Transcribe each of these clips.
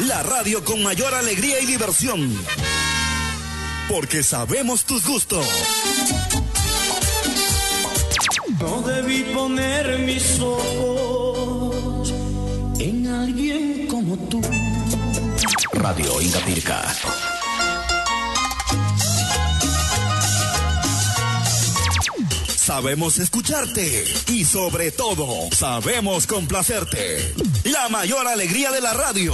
la radio con mayor alegría y diversión. Porque sabemos tus gustos. No debí poner mis ojos en alguien como tú. Radio Ingapirca. Sabemos escucharte y sobre todo sabemos complacerte. La mayor alegría de la radio.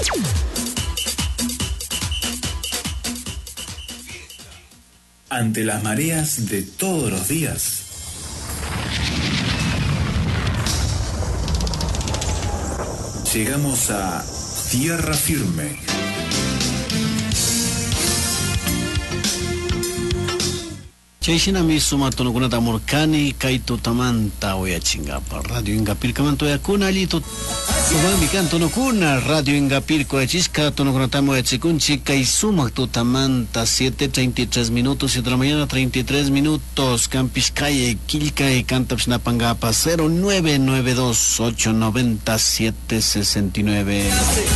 Ante las mareas de todos los días, llegamos a tierra firme. Chaishina misuma tonokunata murkani kaito tamanta oyachingapa Radio Ingapirca mantoyakuna alito Tomamikan tonokuna Radio Ingapirca oyachisca tonokunata moyachikunchi kaisumak tutamanta 7:33 minutos 7 de la mañana 33 minutos Campiscaye Quilcae Cantapsnapangapa 0992 890 769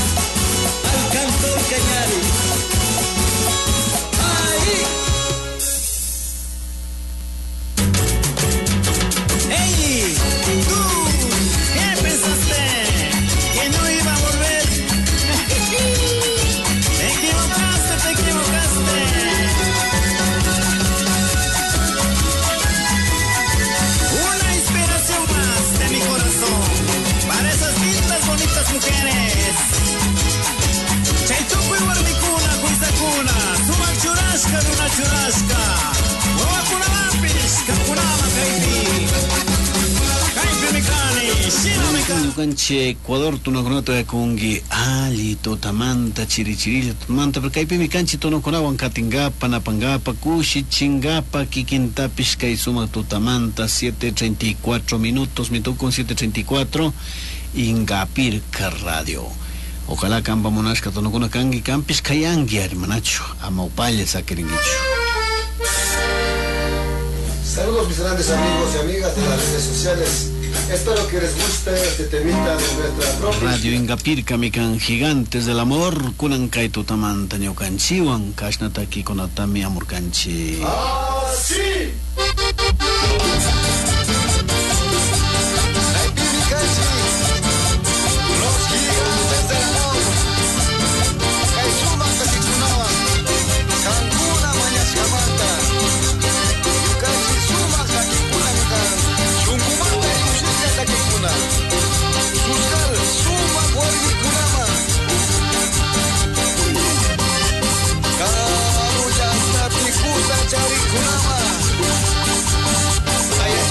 Yukanche Ecuador tunokonato yakungi alito tamanta chirichirilla tamanta pero kaypi mikanchi tunokonawan katingapa napangapa kushi chingapa kikintapish kay sumak tutamanta 7:34 minutos mitukun 7:34 Ingapirca Radio. Ojalá kamba monashka tonokuna kangi kampis kayangi hermanacho amaupalla sakiringicho. Saludos mis grandes amigos y amigas de las redes sociales. Espero que les guste este temita de nuestra propia Radio Ingapirca mikan gigantes del amor kunan kay tutamanta ñukanchiwan kashnataki konatami amurkanchi. ¡Ah, sí! Cari kunama, ay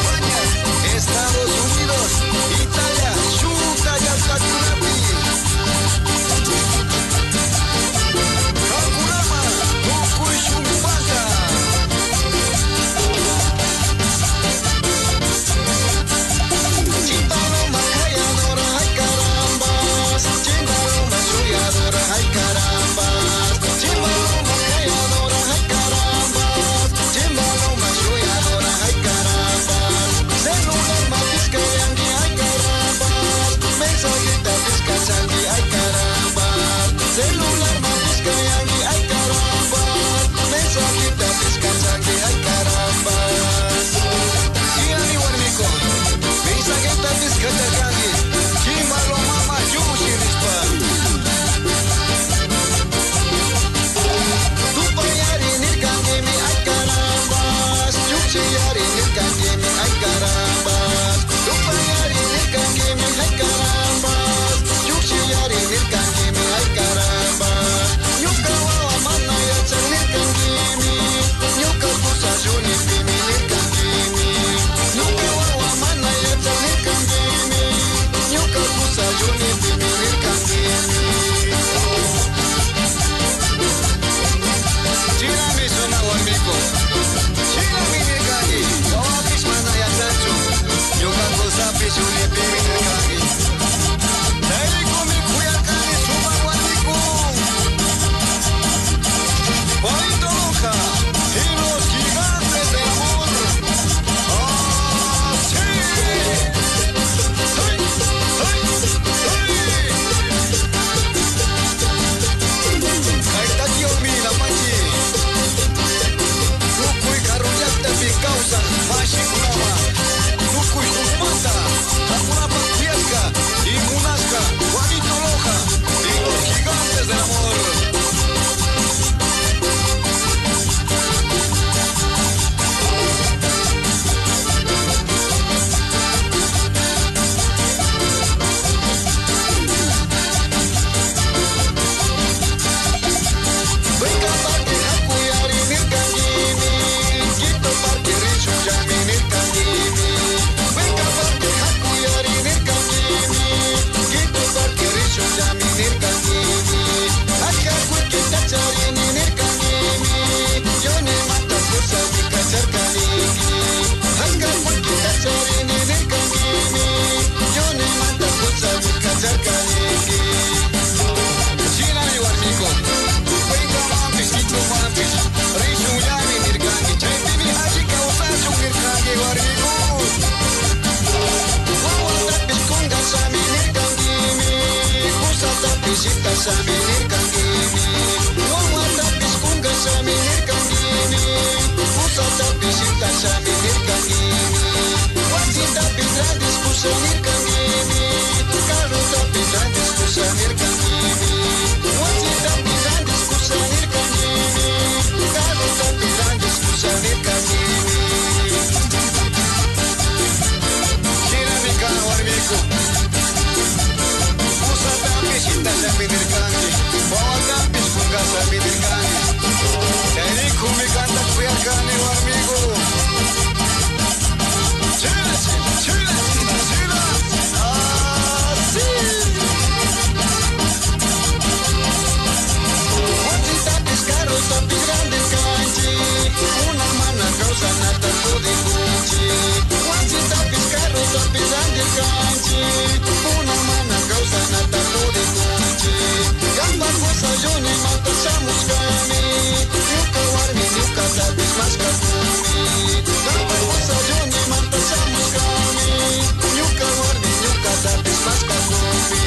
pisita saminir kangimi Wawata piskunga saminir kangimi Usata pisita saminir kangimi Wasita pisandis kusanir kangimi Karuta pisandis kusanir kangimi Wasita pisandis kusanir kangimi Karuta pisandis kusanir kangimi Dinamika warmiku Usata pisita saminir kangimi Wawata piskunga saminir kangimi Jadi kumi kanta kuyakani warmiku Chila, chila, chila, chila, chila Así Watita piscaro, tapis grandes canchi Una mana causa nata pudi kunchi Watita piscaro, tapis grandes canchi Una mana causa nata pudi kunchi Gamba cosa joni mata samus kami Yuka warmi, yuka tapis mas kakumi Gamba cosa joni mata samus kami Yuka warmi, yuka tapis mas kakumi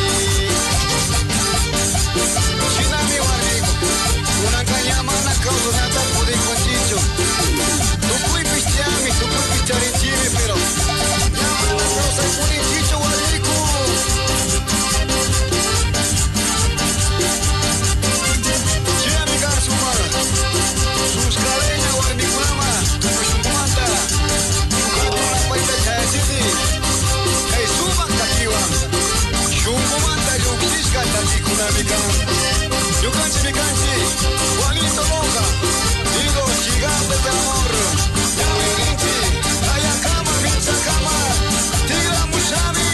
Shinami warmiku Unanka yamana causa nata pudi kunchicho Tukui pistiami, tukui picharichimi pero Yamana causa pudi chicho warmiku Shinami garsumara Sus cadena warmikunama Tukushumanta Tukatuna paita chayasiti Kay sumak kakiwan Shumkumanta yuksiska tatikunamikan Yukanchi mikanchi Juanito Monja Digo gigante de amor Yaminchi Ayakama Minsakama Tigra Mushami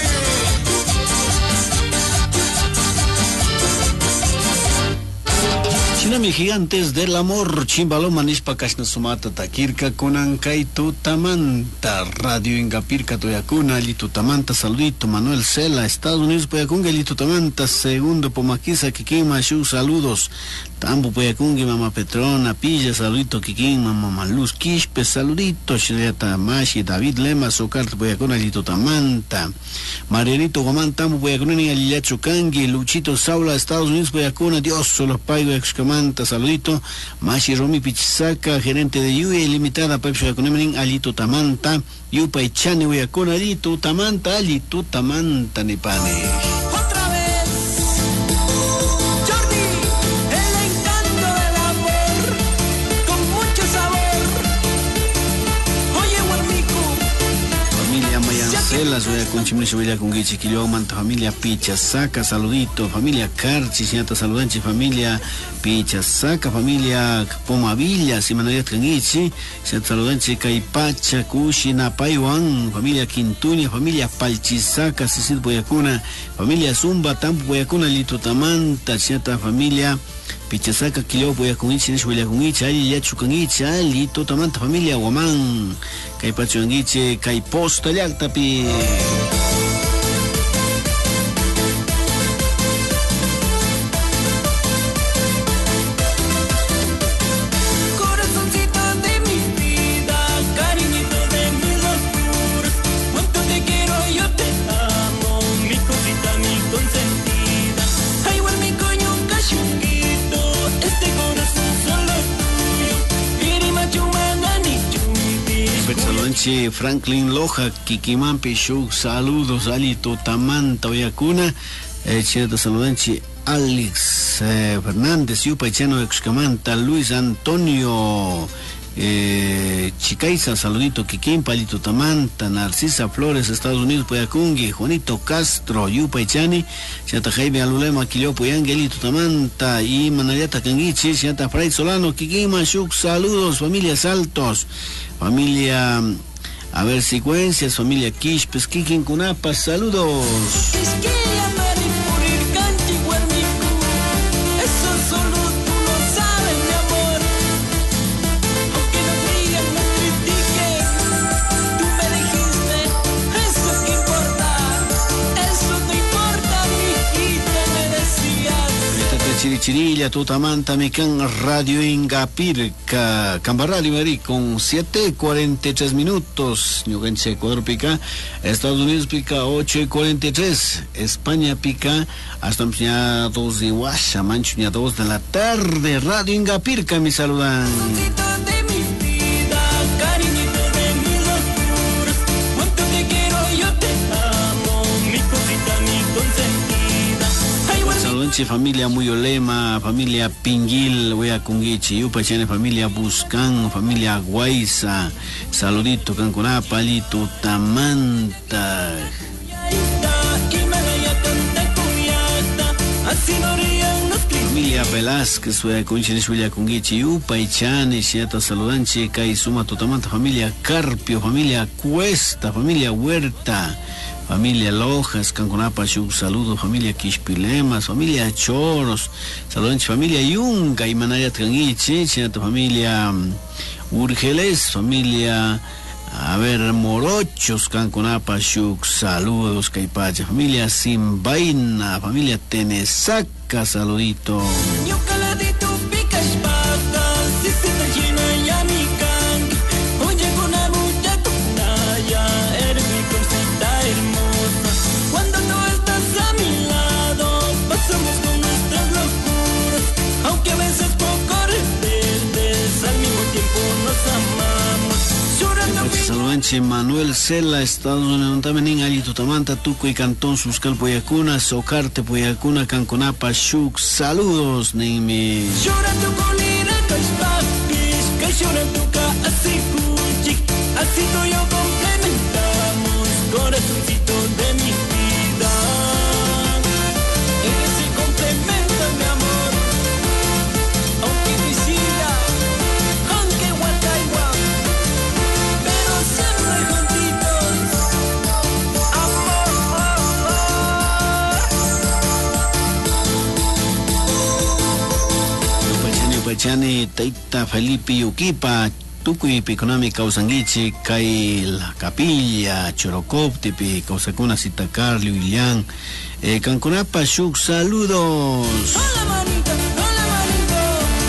Chinami gigantes del amor, Chimbaloma Nishpa Kashna Sumata Takirka Kunankay Tutamanta, Radio Ingapirka Toyakuna, Litutamanta, saludito, Manuel Cela, Estados Unidos Poyakunga, Litutamanta, segundo Pomaquisa, Kikima, Shu, saludos, Tambo Poyakunga, Mama Petrona, Pilla, saludito, Kikin, Mama Luz Quispe, saludito, Shriata Mashi, David Lema, Socarta Poyakuna, Litutamanta, Marianito Gomán, Tambo Poyakuna, Alillacho Kangi, Luchito Saula, Estados Unidos Poyakuna, Dios, solo paigo exclamanta, saludito, Mashi Romi Pichisaca, gerente de Yui Limitada, Pepsi Yakunemenin, Alito Tamanta, Yupa Ichane, Uyakuna, Alito Tamanta, Nipane. Otra vez, Jordi, el encanto del amor, con mucho sabor. Oye, Huarmico. Familia Mayancela, soy Conchimricho Villa con Guichiquillo, Manta, familia Pichasaca, saludito, familia Carchi, señata saludante, familia Pichasaca, familia Pomavilla, Simanayat Cangichi, señata saludante, Caipacha, Cushi, Napayuan, familia Quintuña, familia Palchisaca, Sisid Boyacuna, familia Zumba, Tampo Boyacuna, Lito Tamanta, señata familia Pichasaca, Quileo, Boyacunichi, Nishwillacunichi, Ali Yachucanichi, Lito Tamanta, familia Guamán, Caipachuanguiche, Caiposta, Yactapi. Corazoncito de mi vida, cariñito de mis locuras, cuánto te quiero, yo te amo, mi cosita, mi consentida. Ay, Huarmico, un cachunguito, este corazón solo tuyo. Irimachumanani chumpi. Saludante Franklin Loja, Kikimampi Shuk, saludos, Alito Tamanta, Oyacuna, Cheta saludante Alex Fernández, Yupaichano Excamanta, Luis Antonio Chicaiza, saludito, Kikín, Palito Tamanta, Narcisa Flores, Estados Unidos, Poyacungi, Juanito Castro, Yupaichani, Chata Jaime Alulema, Quilio Poyangue, Alito Tamanta, y Manayata Canguichi, Chata Fray Solano, Kikín, Mashuk, saludos, familia Saltos, familia, a ver, secuencias, familia Quishpes, Kikin Kunapa, saludos. Eso solo tú lo sabes, mi amor. Aunque nos digan, nos critiquen, tú me dijiste, eso que importa, eso no importa, mi hijita, me decías. Chirichirilla, Tutamanta, Mican, Radio Ingapirca, Camba Radio Mari, con 7:43 minutos. Ñuganche, Ecuador pica, Estados Unidos pica 8:43, España pica hasta ya 2 de Guasha, Mancho, ya 2 de la tarde. Radio Ingapirca, me saludan. Familia Muyolema, familia Pinguil, Wea Cunguichi, Upachane, familia Buscán, familia Guayza, saludito, Cancuna, Palito, Tamanta. Familia Velázquez, Wea Cunchinis, Wea Cunguichi, Upachane, Shiata Saludanche, Kaisuma, Tutamanta, familia Carpio, familia Cuesta, familia Huerta. Familia Lojas, Cancunapa, Shuk, saludo, familia Quishpilemas, familia Choros, saludos, familia Yunga, y Manaya Tranguichi, familia Urgeles, familia, Morochos, Cancunapa, Shuk, saludos, Caipacha, familia Simbaina, familia Tenesaca, saludito. Saludanche Manuel Cela, Estados Unidos, también allí Tutamanta, Tuco y Cantón, Suscal Poyacuna, Socarte Poyacuna, Cancunapa, Shuk, saludos, Nimi. Así tú y yo complementamos, corazoncito de mi vida. Eres el complemento, mi amor. Aunque visita, aunque guataiwa, pero siempre juntitos. Amor. Upachane, Taita Felipe Yuquipa, Tucuy Piconami Causanguichi, Kai la Capilla, Chorocoptipi, Causacuna Citacarlio, Ilián, Cancunapa, Shuk, saludos. Hola, manito, hola, manito.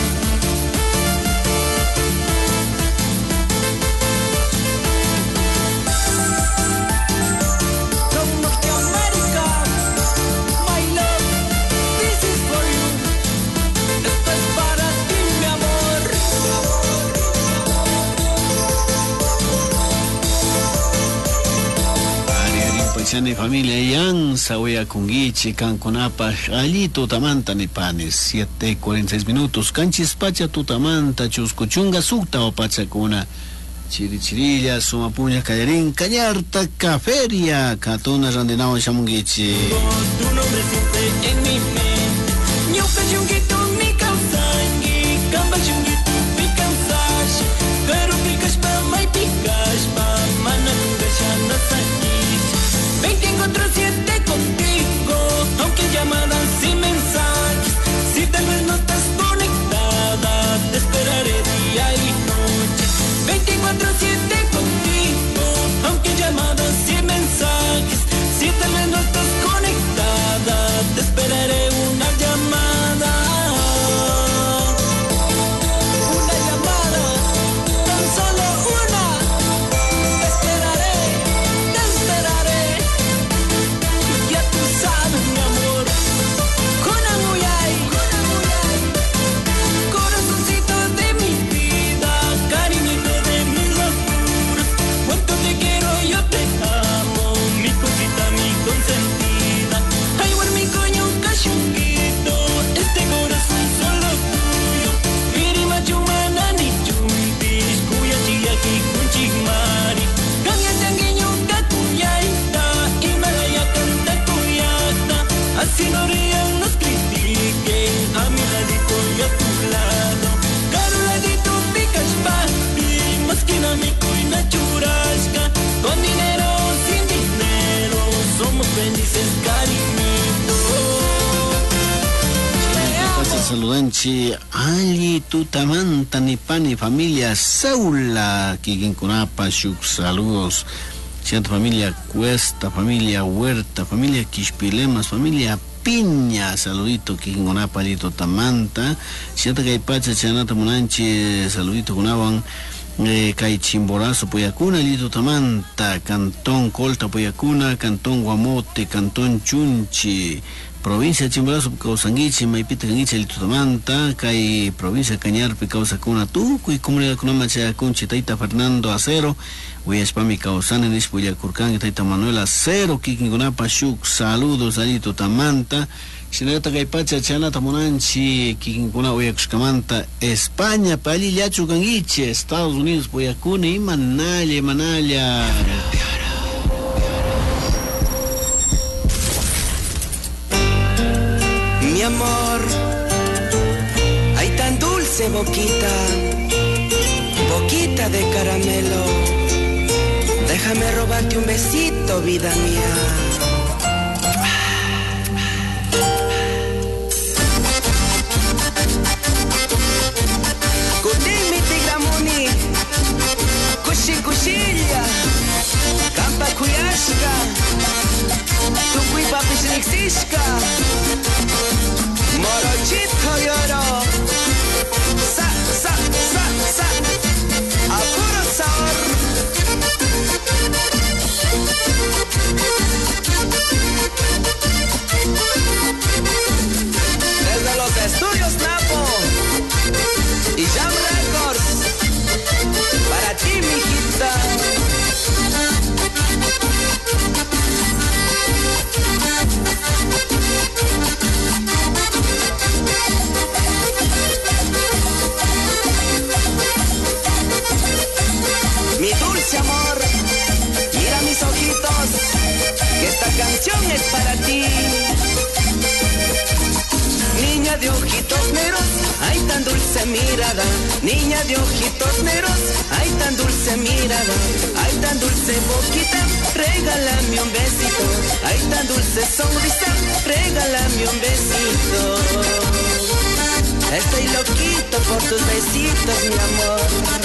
From North America, my love, this is for you. Esto es para ti, mi amor. Pachane familia Yanza, Wea Cunguichi, Cancunapa, allí Tutamanta, Nipanes, 7:46 minutos, Canchispacha, Tutamanta, Chuscuchunga, Sukta o Pachacuna, Chirichirilla, Sumapuña, Callarín, Callarta, Caferia, Catona, Randenao, Chamunguichi. Tu nombre siempre en mi mente. Ñuka chunguito mi causangi, Camba chunguito mi cansaje. Pero picas pa mai picas pa, mana cungachana sakis. 24/7 contigo, aunque llamadas y mensajes. Si tal vez no estás conectada, te esperaré día y noche. 24/7 contigo, aunque llamadas y mensajes. Si tal vez no estás conectada, te esperaré una llamada. Una llamada, tan solo una. Te esperaré, te esperaré. Y ya tú sabes, mi amor. Con Amuyay, corazoncito de mi vida, cariñito de mis locuras. Cuánto te quiero, yo te amo, mi cosita, mi consentida. Ay, por mi coño, cachunguito, este corazón solo tuyo. Irima chumana ni chumpis, cuya chiyaki kunchigmari. Kanya changueño kakuyaita, y malaya canta kuyata. Así no rían, nos critiquen, a mi ladito y a tu lado. Caro ladito picas papi, más que na mi cuina churasca. Con dinero o sin dinero, somos felices, cariñito. Saludanchi, allí Tutamanta, Nipani, familia Saula, Kikincunapa, Shuk, saludos. Siento familia Cuesta, familia Huerta, familia Quishpilemas, familia Piña, saludito Kikingonapa Alito Tamanta, Siata Kaipacha Chanata Munanchi, saludito Kunawan, Kai Chimborazo Poyacuna, Alito Tamanta, Cantón Colta Poyacuna, Cantón Guamote, Cantón Chunchi, Provincia de Chimborazo, Causanguichi, Maipita Canguichi, Alito Tamanta, Kai Provincia Cañarpe, Causacuna Tucu y Comunidad Kunamacha Conchi, Taita Fernando Acero, Huyaspami Causana, Nispuya Curcán, Taita Manuel Acero, Kikingonapa Shuk, saludos, Alito Tamanta, Sinata Kaipacha, Chanata Monanchi, Kikinguna Huyaxcamanta, España, Pali Yachu Canguiche, Estados Unidos, Poyacuna y Manalla. Mi amor, hay tan dulce boquita, boquita de caramelo. Déjame robarte un besito, vida mía. Kutimi tigramuni, kushilla, kampa kuyashka, tukui papis nixishka. Morochito lloro, sa, a puro sabor. Desde los estudios Napo y Jam Records, para ti, mijita. Mi dulce amor, mira mis ojitos, que esta canción es para ti. Niña de ojitos negros, ay tan dulce mirada. Niña de ojitos negros, ay tan dulce mirada. Ay tan dulce boquita, regálame un besito. Ay tan dulce sonrisa, regálame un besito. Estoy loquito por tus besitos, mi amor.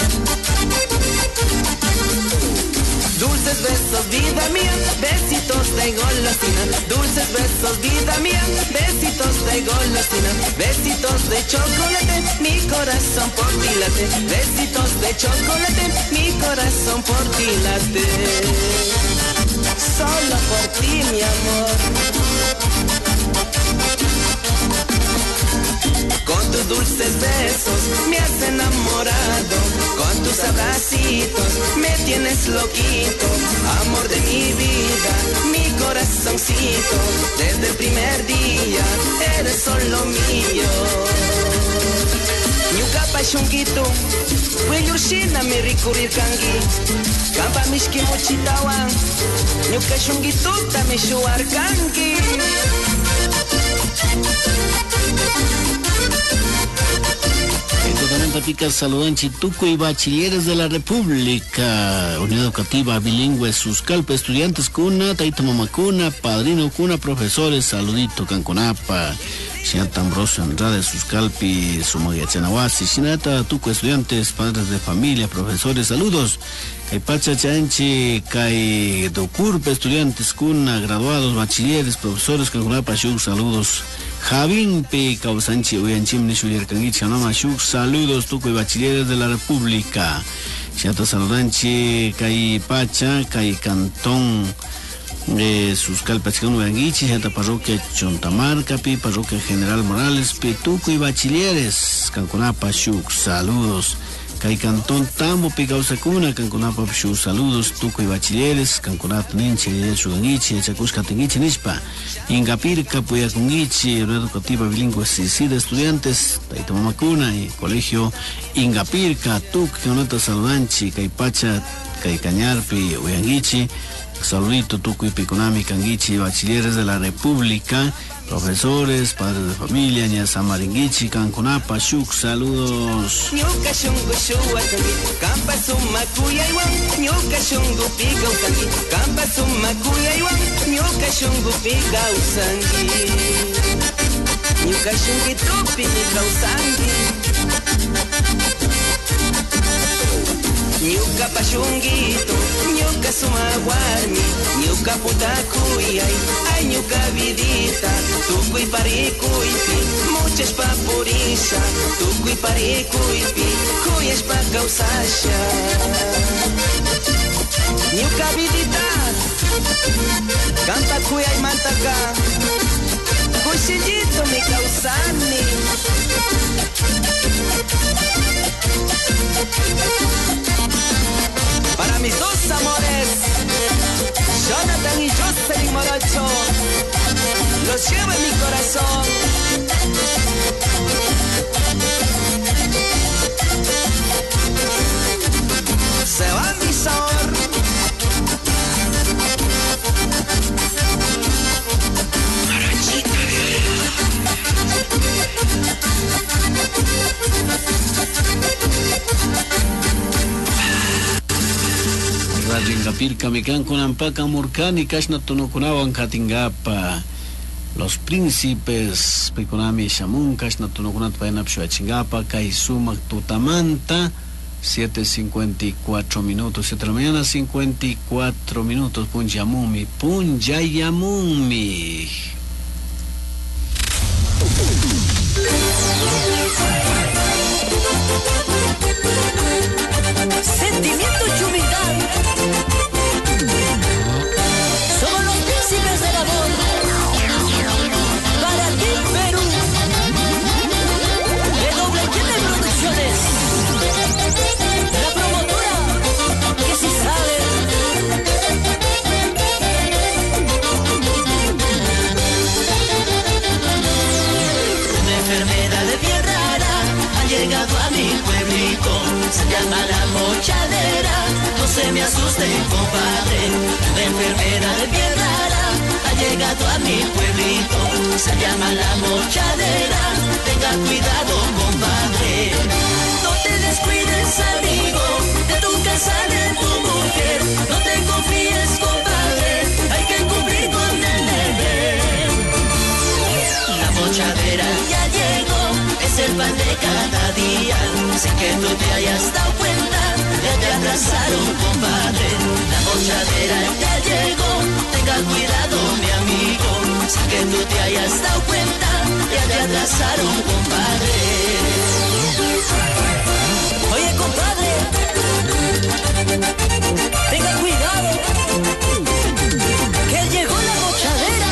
Dulces besos, vida mía, besitos de golosina. Dulces besos, vida mía, besitos de golosina. Besitos de chocolate, mi corazón por ti late. Besitos de chocolate, mi corazón por ti late. Solo por ti, mi amor. Con tus dulces besos me has enamorado, con tus abracitos me tienes loquito, amor de mi vida, mi corazoncito, desde el primer día eres solo mío. Ñuqapa shunkitu, Willurshina mi rikurir kangi, Kampa mishki muchitawan, Ñuqa shunkituta mi shuar kangi. Totalmente pica saludanchi Tuco y bachilleres de la República, Unidad Educativa Bilingüe Suscalpa, estudiantes cuna, Taita Mamacuna, padrino cuna, profesores, saludito Canconapa, Sinata Ambrosio Andrade Suscalpi, Sumoyachanawasi, Sinata Tuco, estudiantes, padres de familia, profesores, saludos. Caipacha Chanchi, Cai Docurpe, estudiantes cuna, graduados, bachilleres, profesores, Canconapa, Shuk, saludos. Javín P. Causanchi, Uyanchim, Nishuyar Canguichi, Anoma, Shuk, saludos, Tuco y bachilleres de la República. Chata Saludanchi, Cai Pacha, Cai Cantón, Suscalpa, Chicano, Uyanguichi, Chata Parroquia Chontamarca, Pi, Parroquia General Morales, Pi, Tuco y bachilleres, Canconapa, Shuk, saludos. Cai Cantón Tambo, Pi, Causacuna, Canconapa, Shuk, saludos, Tuco y bachilleres, Canconapa, Ninche, Chuganguichi, Chacusca, Tenguichi, Nispa, Ingapirca, Puyacunguichi, Unidad Educativa Bilingüe de estudiantes, Taita Mamacuna y Colegio Ingapirca, Tuc, Jonata Saludanchi, Caipacha, Caicañarpi, Uyanguichi, saludito Tuco y Piconami, Canguichi, bachilleres de la República, profesores, padres de familia, Ñasamaringuichi, Canconapa, Shuk, saludos. Ñuka shungu shuwakangi, kampa sumakuyaywan, ñuka shungu pikausangi, kampa sumakuyaywan, ñuka shungu pikausangi. Ñuka shungi tupi mikausangi. ñuka pashunguito, ñuka sumawarmi, ñuka putakuyay, ay ñuka vidita, tukuy parikuypi, muchas papurisha, tukuy parikuypi, kuyashpa kawsasha. Ñuka vidita, canta kuyay mantaka, cuchillito mi causani. Para mis dos amores, Jonathan y Jocelyn Morocho, los llevo en mi corazón. Se va mi sabor. Radio Ingapirka mikan kunampaka murkani kashna tunukunawan katingapa. Los príncipes pikunami shamun kashna tunukunat painapshu achingapa kay sumak tutamanta 7:54 minutos, 7 de la mañana, 54 minutos. Punjamumi, Punjayamumi. Sentimiento y humildad. Somos los príncipes del amor. Para ti, Perú. WM Producciones. La promotora que sí sabe. Una enfermedad bien rara ha llegado a mi pueblito. Se llama la mochadera. No se me asuste, compadre. Una enfermedad bien rara ha llegado a mi pueblito. Se llama la mochadera. Tenga cuidado, compadre. No te descuides, amigo, de tu casa, de tu mujer. No te confíes, compadre. Hay que cumplir con el deber. La mochadera ya llegó, es el pan de cada día. Sin que tú te hayas dado cuenta, ya te atrasaron, compadre. La mochadera ya llegó, tenga cuidado, mi amigo. Sin que tú te hayas dado cuenta, ya te atrasaron, compadre. Oye, compadre, tenga cuidado, que llegó la mochadera.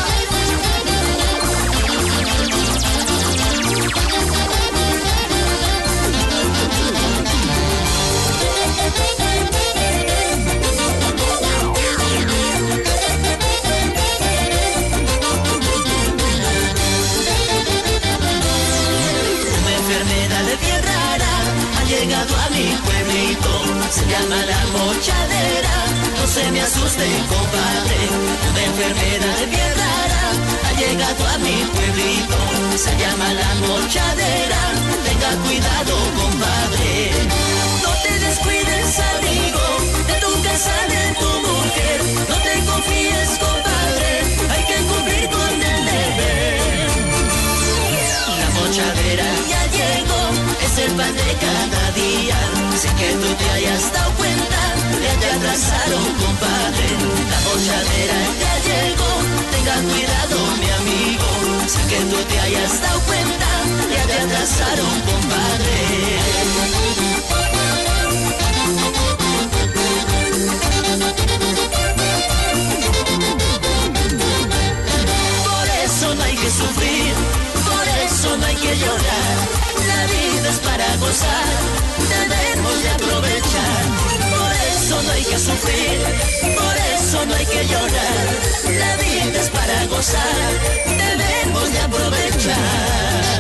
Una enfermedad bien rara ha llegado a mi pueblito. Se llama la mochadera. No se me asuste, compadre. Una enfermedad bien rara ha llegado a mi pueblito. Se llama la mochadera. Tenga cuidado, compadre. No te descuides, amigo, de tu casa, de tu mujer. No te confíes, compadre. Hay que cumplir con el deber. La mochadera ya llegó, es el pan de cada día. Sin que tú te hayas dado cuenta, ya te atrasaron, compadre. La mochadera ya llegó, tenga cuidado, mi amigo. Sin que tú te hayas dado cuenta, ya te atrasaron, compadre. Por eso no hay que sufrir, por eso no hay que llorar. La vida es para gozar, debemos de aprovechar. Por eso no hay que sufrir, por eso no hay que llorar. La vida es para gozar, debemos de aprovechar.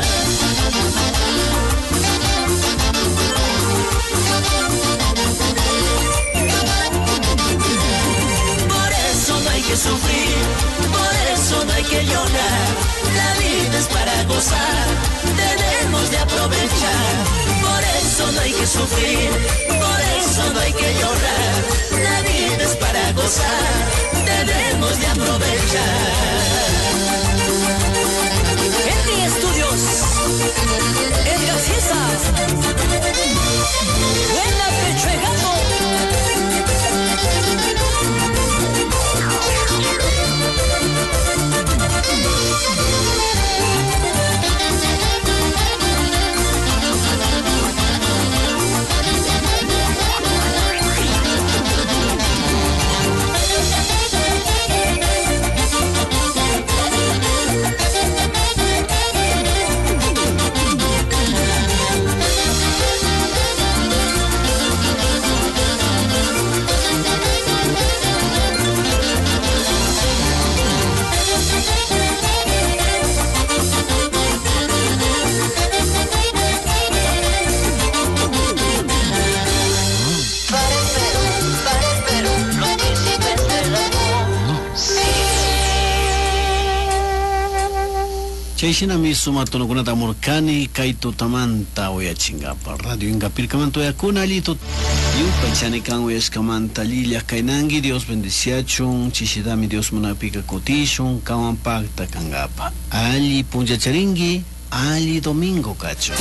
Por eso no hay que sufrir, por eso no hay que llorar. La vida es para gozar, debemos de aprovechar. Por eso no hay que sufrir, por eso no hay que llorar. La vida es para gozar, debemos de aprovechar. Henry Estudios, Edgar Ciesa, Buena Pechuegano. Chayshinami sumatonokunata murkani kaito tamanta oyachingapa radio Ingapirkamanto yakuna alito yupa chanikan oyashkamanta lillas kainangi Dios bendiciachun chishidami Dios munapika kotishun kawan pacta kangapa ali punjacharingi ali domingo cacho.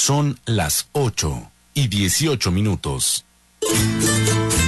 Son las 8:18.